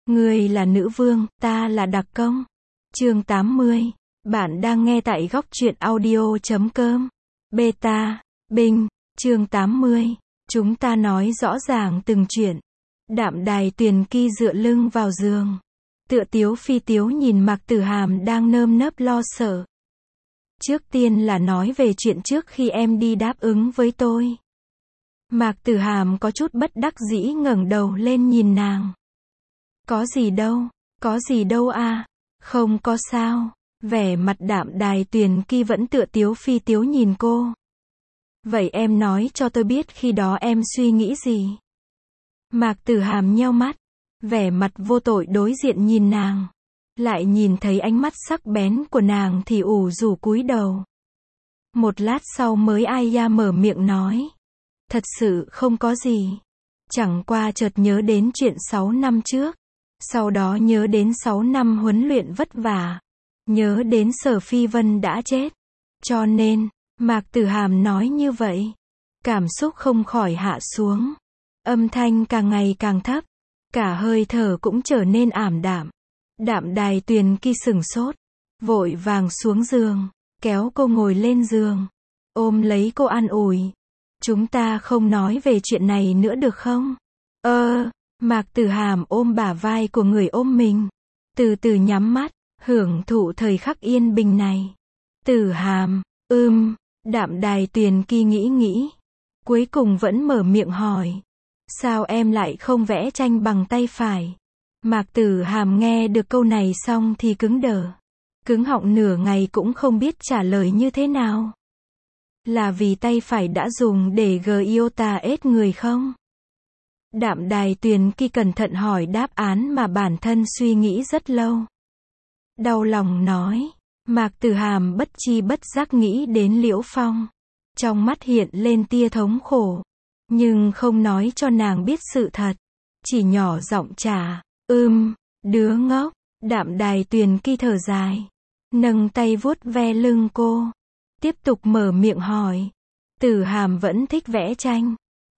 Ngươi là nữ vương, ta là đặc công. Chương 80. Bạn đang nghe tại góc truyện audio.com. Beta, Binh, chương 80. Chúng ta nói rõ ràng từng chuyện. Đạm Đài Tuyền Ki dựa lưng vào giường. Tựa tiếu phi tiếu nhìn Mạc Tử Hàm đang nơm nớp lo sợ. Trước tiên là nói về chuyện trước khi em đi đáp ứng với tôi. Mạc Tử Hàm có chút bất đắc dĩ ngẩng đầu lên nhìn nàng. Có gì đâu à, không có sao. Vẻ mặt Đạm Đài Tuyền Ki vẫn tựa tiếu phi tiếu nhìn cô. Vậy em nói cho tôi biết khi đó em suy nghĩ gì. Mạc Tử Hàm nheo mắt, vẻ mặt vô tội đối diện nhìn nàng. Lại nhìn thấy ánh mắt sắc bén của nàng thì ủ rũ cúi đầu. Một lát sau mới ai da mở miệng nói. Thật sự không có gì. Chẳng qua chợt nhớ đến chuyện 6 năm trước. Sau đó nhớ đến 6 năm huấn luyện vất vả. Nhớ đến Sở Phi Vân đã chết. Cho nên, Mạc Tử Hàm nói như vậy. Cảm xúc không khỏi hạ xuống. Âm thanh càng ngày càng thấp. Cả hơi thở cũng trở nên ảm đạm. Đạm Đài Tuyền Ki sửng sốt. Vội vàng xuống giường. Kéo cô ngồi lên giường. Ôm lấy cô an ủi. Chúng ta không nói về chuyện này nữa được không? Mạc Tử Hàm ôm bả vai của người ôm mình. Từ từ nhắm mắt, hưởng thụ thời khắc yên bình này. Tử Hàm, Đạm Đài Tuyền Ki nghĩ. Cuối cùng vẫn mở miệng hỏi. Sao em lại không vẽ tranh bằng tay phải? Mạc Tử Hàm nghe được câu này xong thì cứng đờ. Cứng họng nửa ngày cũng không biết trả lời như thế nào. Là vì tay phải đã dùng để iota ết người không? Đạm Đài Tuyền Ki cẩn thận hỏi đáp án mà bản thân suy nghĩ rất lâu. Đau lòng nói. Mạc Tử Hàm bất chi bất giác nghĩ đến Liễu Phong. Trong mắt hiện lên tia thống khổ. Nhưng không nói cho nàng biết sự thật. Chỉ nhỏ giọng trả. Đứa ngốc. Đạm Đài Tuyền Ki thở dài. Nâng tay vuốt ve lưng cô. Tiếp tục mở miệng hỏi. Tử Hàm vẫn thích vẽ tranh.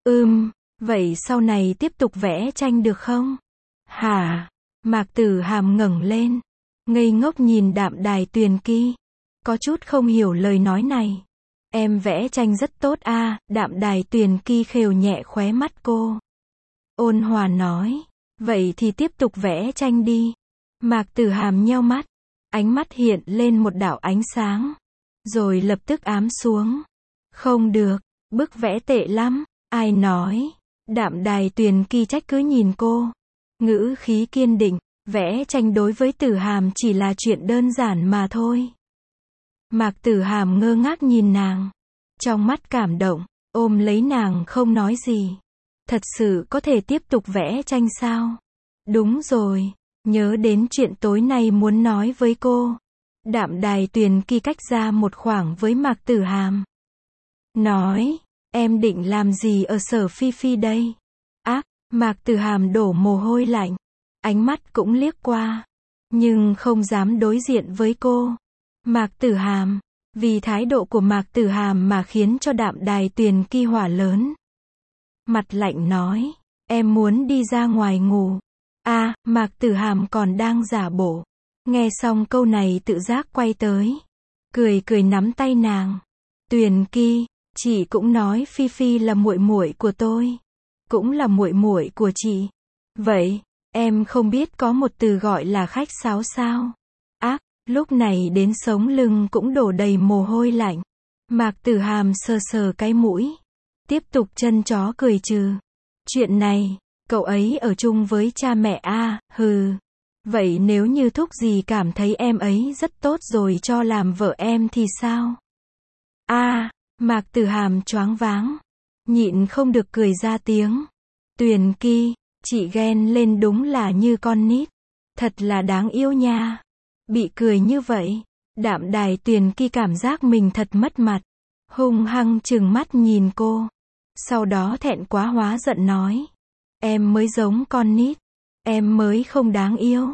Vậy sau này tiếp tục vẽ tranh được không? Hả? Mạc Tử Hàm ngẩng lên. Ngây ngốc nhìn Đạm Đài Tuyền Ki. Có chút không hiểu lời nói này. Em vẽ tranh rất tốt à, Đạm Đài Tuyền Ki khều nhẹ khóe mắt cô. Ôn hòa nói. Vậy thì tiếp tục vẽ tranh đi. Mạc Tử Hàm nheo mắt. Ánh mắt hiện lên một đạo ánh sáng. Rồi lập tức ám xuống. Không được, bức vẽ tệ lắm. Ai nói? Đạm Đài Tuyền Ki trách cứ nhìn cô. Ngữ khí kiên định. Vẽ tranh đối với Tử Hàm chỉ là chuyện đơn giản mà thôi. Mạc Tử Hàm ngơ ngác nhìn nàng. Trong mắt cảm động, ôm lấy nàng không nói gì. Thật sự có thể tiếp tục vẽ tranh sao? Đúng rồi, nhớ đến chuyện tối nay muốn nói với cô. Đạm Đài Tuyền Ki cách ra một khoảng với Mạc Tử Hàm. Nói, em định làm gì ở Sở Phi Phi đây? Mạc Tử Hàm đổ mồ hôi lạnh. Ánh mắt cũng liếc qua. Nhưng không dám đối diện với cô. Mạc Tử Hàm. Vì thái độ của Mạc Tử Hàm mà khiến cho Đạm Đài Tuyền Ki hỏa lớn. Mặt lạnh nói. Em muốn đi ra ngoài ngủ. Mạc Tử Hàm còn đang giả bộ. Nghe xong câu này tự giác quay tới. Cười nắm tay nàng. Tuyền Ki, chị cũng nói Phi Phi là muội muội của tôi. Cũng là muội muội của chị. Vậy, em không biết có một từ gọi là khách sáo sao? Lúc này đến sống lưng cũng đổ đầy mồ hôi lạnh. Mạc Tử Hàm sờ sờ cái mũi. Tiếp tục chân chó cười trừ. Chuyện này, cậu ấy ở chung với cha mẹ Vậy nếu như thúc gì cảm thấy em ấy rất tốt rồi cho làm vợ em thì sao? Mạc Tử Hàm choáng váng. Nhịn không được cười ra tiếng. Tuyền Ki, chị ghen lên đúng là như con nít. Thật là đáng yêu nha. Bị cười như vậy, Đạm Đài Tuyền Ki cảm giác mình thật mất mặt. Hung hăng trừng mắt nhìn cô. Sau đó thẹn quá hóa giận nói. Em mới giống con nít. Em mới không đáng yêu.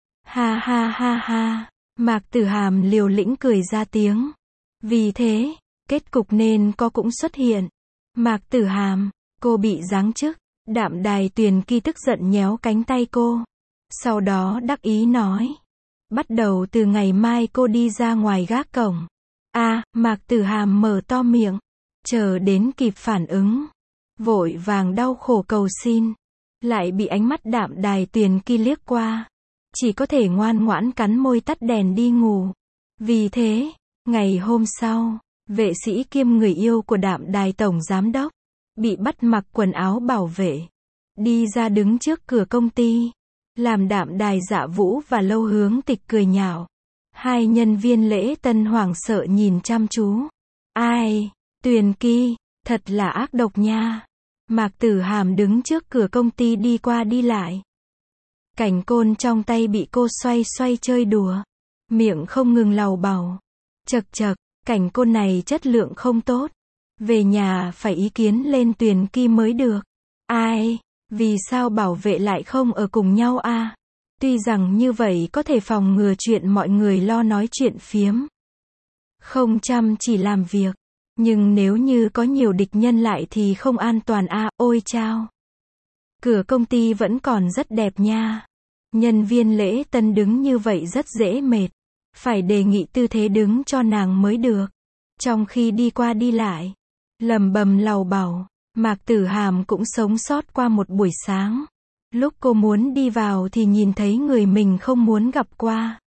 Ha. Mạc Tử Hàm liều lĩnh cười ra tiếng. Vì thế, kết cục nên có cũng xuất hiện. Mạc Tử Hàm, cô bị giáng chức. Đạm Đài Tuyền Ki tức giận nhéo cánh tay cô. Sau đó đắc ý nói. Bắt đầu từ ngày mai cô đi ra ngoài gác cổng. Mạc Tử Hàm mở to miệng. Chờ đến kịp phản ứng. Vội vàng đau khổ cầu xin. Lại bị ánh mắt Đạm Đài Tuyền Ki liếc qua. Chỉ có thể ngoan ngoãn cắn môi tắt đèn đi ngủ. Vì thế, ngày hôm sau, vệ sĩ kiêm người yêu của Đạm Đài Tổng Giám Đốc, bị bắt mặc quần áo bảo vệ. Đi ra đứng trước cửa công ty. Làm Đạm Đài Dạ Vũ và Lâu Hướng Tịch cười nhạo. Hai nhân viên lễ tân hoảng sợ nhìn chăm chú. Ai, Tuyền Ki, thật là ác độc nha. Mạc Tử Hàm đứng trước cửa công ty đi qua đi lại. Cảnh côn trong tay bị cô xoay xoay chơi đùa. Miệng không ngừng lầu bầu. Chậc chậc, cảnh côn này chất lượng không tốt. Về nhà phải ý kiến lên Tuyền Ki mới được. Ai, vì sao bảo vệ lại không ở cùng nhau à? Tuy rằng như vậy có thể phòng ngừa chuyện mọi người lo nói chuyện phiếm. Không chăm chỉ làm việc. Nhưng nếu như có nhiều địch nhân lại thì không an toàn à, ôi chao. Cửa công ty vẫn còn rất đẹp nha. Nhân viên lễ tân đứng như vậy rất dễ mệt. Phải đề nghị tư thế đứng cho nàng mới được. Trong khi đi qua đi lại, lầm bầm lầu bầu, Mạc Tử Hàm cũng sống sót qua một buổi sáng. Lúc cô muốn đi vào thì nhìn thấy người mình không muốn gặp qua.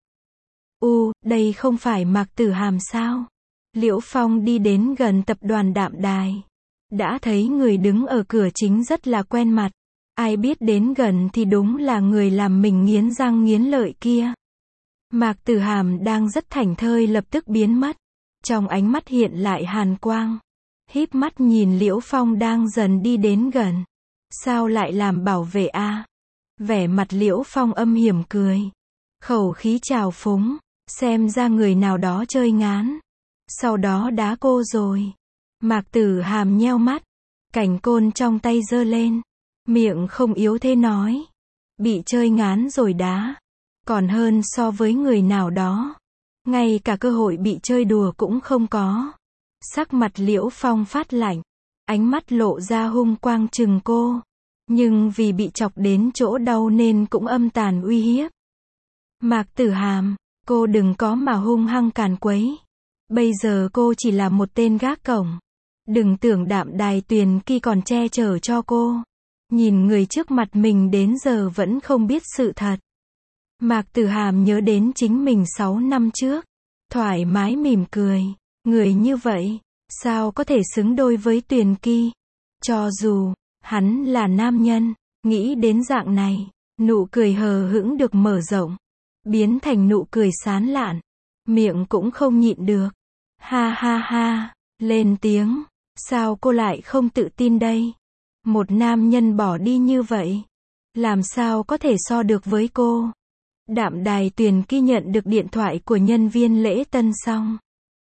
Đây không phải Mạc Tử Hàm sao? Liễu Phong đi đến gần tập đoàn Đạm Đài. Đã thấy người đứng ở cửa chính rất là quen mặt. Ai biết đến gần thì đúng là người làm mình nghiến răng nghiến lợi kia. Mạc Tử Hàm đang rất thảnh thơi lập tức biến mất. Trong ánh mắt hiện lại hàn quang. Híp mắt nhìn Liễu Phong đang dần đi đến gần. Sao lại làm bảo vệ à? Vẻ mặt Liễu Phong âm hiểm cười. Khẩu khí trào phúng. Xem ra người nào đó chơi ngán. Sau đó đá cô rồi. Mạc Tử Hàm nheo mắt. Cảnh côn trong tay giơ lên. Miệng không yếu thế nói. Bị chơi ngán rồi đá. Còn hơn so với người nào đó. Ngay cả cơ hội bị chơi đùa cũng không có. Sắc mặt Liễu Phong phát lạnh. Ánh mắt lộ ra hung quang chừng cô. Nhưng vì bị chọc đến chỗ đau nên cũng âm tàn uy hiếp. Mạc Tử Hàm, cô đừng có mà hung hăng càn quấy. Bây giờ cô chỉ là một tên gác cổng. Đừng tưởng Đạm Đài Tuyền Ki còn che chở cho cô. Nhìn người trước mặt mình đến giờ vẫn không biết sự thật. Mạc Tử Hàm nhớ đến chính mình 6 năm trước. Thoải mái mỉm cười. Người như vậy, sao có thể xứng đôi với Tuyền Ki? Cho dù, hắn là nam nhân, nghĩ đến dạng này, nụ cười hờ hững được mở rộng. Biến thành nụ cười sán lạn. Miệng cũng không nhịn được. Ha ha ha, lên tiếng. Sao cô lại không tự tin đây? Một nam nhân bỏ đi như vậy. Làm sao có thể so được với cô? Đạm Đài Tuyền Ki nhận được điện thoại của nhân viên lễ tân xong.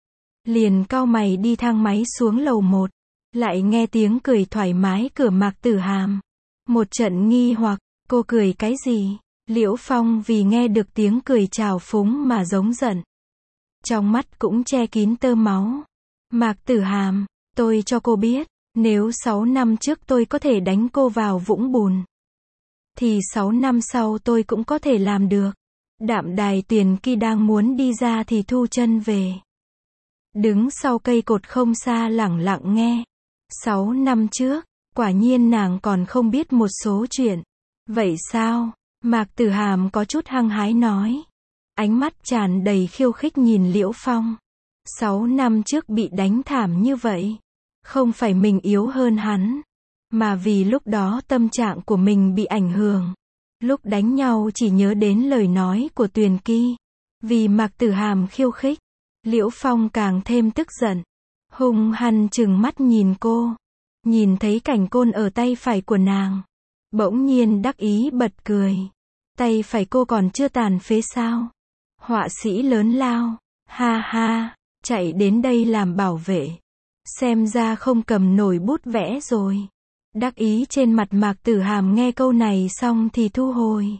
Liền cau mày đi thang máy xuống lầu 1. Lại nghe tiếng cười thoải mái cửa Mạc Tử Hàm. Một trận nghi hoặc, cô cười cái gì? Liễu Phong vì nghe được tiếng cười trào phúng mà giống giận. Trong mắt cũng che kín tơ máu. Mạc Tử Hàm, tôi cho cô biết, nếu 6 năm trước tôi có thể đánh cô vào vũng bùn, thì 6 năm sau tôi cũng có thể làm được. Đạm Đài Tuyền Ki đang muốn đi ra thì thu chân về. Đứng sau cây cột không xa lẳng lặng nghe. 6 năm trước, quả nhiên nàng còn không biết một số chuyện. Vậy sao? Mạc Tử Hàm có chút hăng hái nói. Ánh mắt tràn đầy khiêu khích nhìn Liễu Phong. 6 năm trước bị đánh thảm như vậy. Không phải mình yếu hơn hắn. Mà vì lúc đó tâm trạng của mình bị ảnh hưởng. Lúc đánh nhau chỉ nhớ đến lời nói của Tuyền Ki. Vì Mạc Tử Hàm khiêu khích. Liễu Phong càng thêm tức giận. Hung hăng trừng mắt nhìn cô. Nhìn thấy cảnh côn ở tay phải của nàng. Bỗng nhiên đắc ý bật cười. Tay phải cô còn chưa tàn phế sao? Họa sĩ lớn lao. Ha ha, chạy đến đây làm bảo vệ. Xem ra không cầm nổi bút vẽ rồi. Đắc ý trên mặt Mạc Tử Hàm nghe câu này xong thì thu hồi.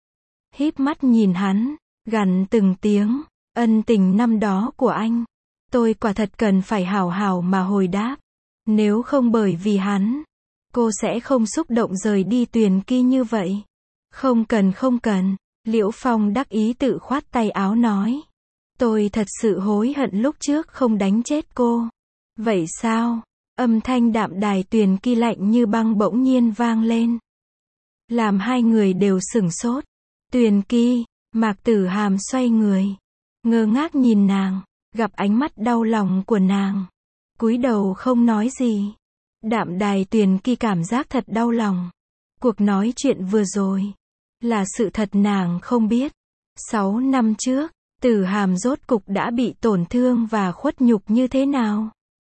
Híp mắt nhìn hắn, gằn từng tiếng. Ân tình năm đó của anh. Tôi quả thật cần phải hào hào mà hồi đáp. Nếu không bởi vì hắn, cô sẽ không xúc động rời đi Tuyền Ki như vậy. Không cần không cần. Liễu Phong đắc ý tự khoát tay áo nói. Tôi thật sự hối hận lúc trước không đánh chết cô. Vậy sao? Âm thanh đạm đài Tuyền Ki lạnh như băng bỗng nhiên vang lên. Làm hai người đều sửng sốt. Tuyền Ki, Mạc Tử Hàm xoay người. Ngơ ngác nhìn nàng, gặp ánh mắt đau lòng của nàng. Cúi đầu không nói gì. Đạm đài Tuyền Ki cảm giác thật đau lòng. Cuộc nói chuyện vừa rồi là sự thật nàng không biết. 6 năm trước, Tử Hàm rốt cục đã bị tổn thương và khuất nhục như thế nào.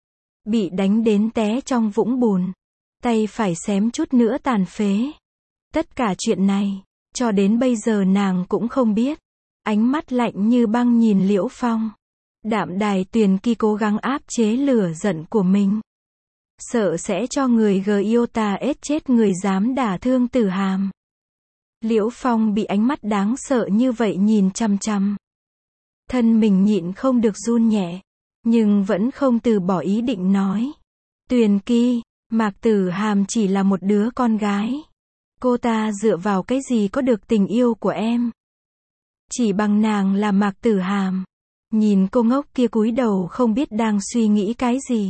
Bị đánh đến té trong vũng bùn. Tay phải xém chút nữa tàn phế. Tất cả chuyện này, cho đến bây giờ nàng cũng không biết. Ánh mắt lạnh như băng nhìn Liễu Phong. Đạm đài Tuyền Ki cố gắng áp chế lửa giận của mình. Sợ sẽ cho người Giota ết chết người dám đả thương Tử Hàm. Liễu Phong bị ánh mắt đáng sợ như vậy nhìn chằm chằm. Thân mình nhịn không được run nhẹ. Nhưng vẫn không từ bỏ ý định nói. Tuyền Ki, Mạc Tử Hàm chỉ là một đứa con gái. Cô ta dựa vào cái gì có được tình yêu của em? Chỉ bằng nàng là Mạc Tử Hàm. Nhìn cô ngốc kia cúi đầu không biết đang suy nghĩ cái gì.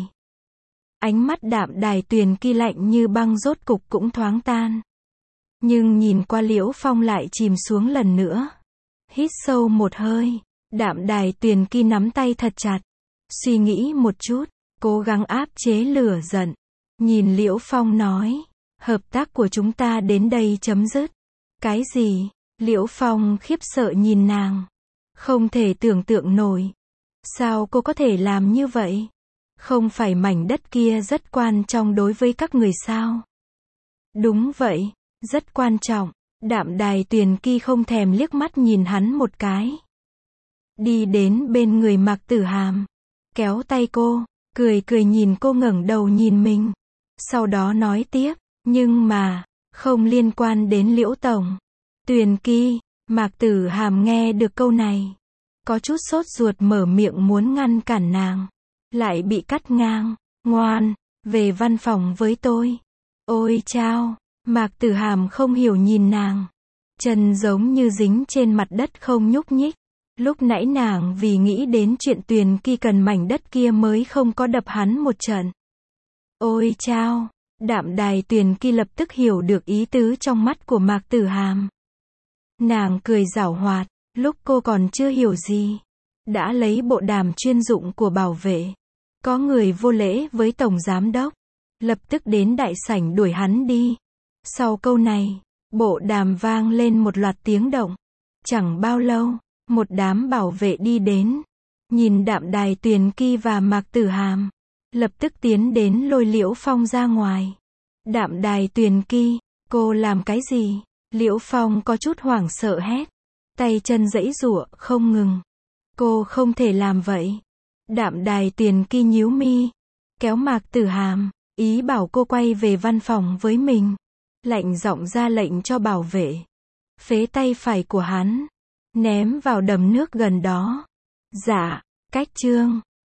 Ánh mắt đạm đài Tuyền Ki lạnh như băng rốt cục cũng thoáng tan. Nhưng nhìn qua Liễu Phong lại chìm xuống lần nữa. Hít sâu một hơi. Đạm đài Tuyền Ki nắm tay thật chặt. Suy nghĩ một chút. Cố gắng áp chế lửa giận. Nhìn Liễu Phong nói. Hợp tác của chúng ta đến đây chấm dứt. Cái gì? Liễu Phong khiếp sợ nhìn nàng. Không thể tưởng tượng nổi. Sao cô có thể làm như vậy? Không phải mảnh đất kia rất quan trọng đối với các người sao? Đúng vậy, rất quan trọng. Đạm đài Tuyền Ki không thèm liếc mắt nhìn hắn một cái. Đi đến bên người Mạc Tử Hàm. Kéo tay cô, cười cười nhìn cô ngẩng đầu nhìn mình. Sau đó nói tiếp, nhưng mà, không liên quan đến Liễu Tổng. Tuyền Ki, Mạc Tử Hàm nghe được câu này. Có chút sốt ruột mở miệng muốn ngăn cản nàng. Lại bị cắt ngang. Ngoan, về văn phòng với tôi. Ôi chao, Mạc Tử Hàm không hiểu nhìn nàng. Chân giống như dính trên mặt đất không nhúc nhích. Lúc nãy nàng vì nghĩ đến chuyện Tuyền Ki cần mảnh đất kia mới không có đập hắn một trận. Ôi chao, đạm đài Tuyền Ki lập tức hiểu được ý tứ trong mắt của Mạc Tử Hàm. Nàng cười giảo hoạt, lúc cô còn chưa hiểu gì. Đã lấy bộ đàm chuyên dụng của bảo vệ. Có người vô lễ với tổng giám đốc. Lập tức đến đại sảnh đuổi hắn đi. Sau câu này, bộ đàm vang lên một loạt tiếng động. Chẳng bao lâu, một đám bảo vệ đi đến. Nhìn đạm đài Tuyền Ki và Mạc Tử Hàm. Lập tức tiến đến lôi Liễu Phong ra ngoài. Đạm đài Tuyền Ki, cô làm cái gì? Liễu Phong có chút hoảng sợ hét. Tay chân giãy giụa không ngừng. Cô không thể làm vậy. Đạm đài Tuyền Ki nhíu mi. Kéo Mạc Tử Hàm. Ý bảo cô quay về văn phòng với mình. Lạnh giọng ra lệnh cho bảo vệ. Phế tay phải của hắn. Ném vào đầm nước gần đó. Dạ, cách chương.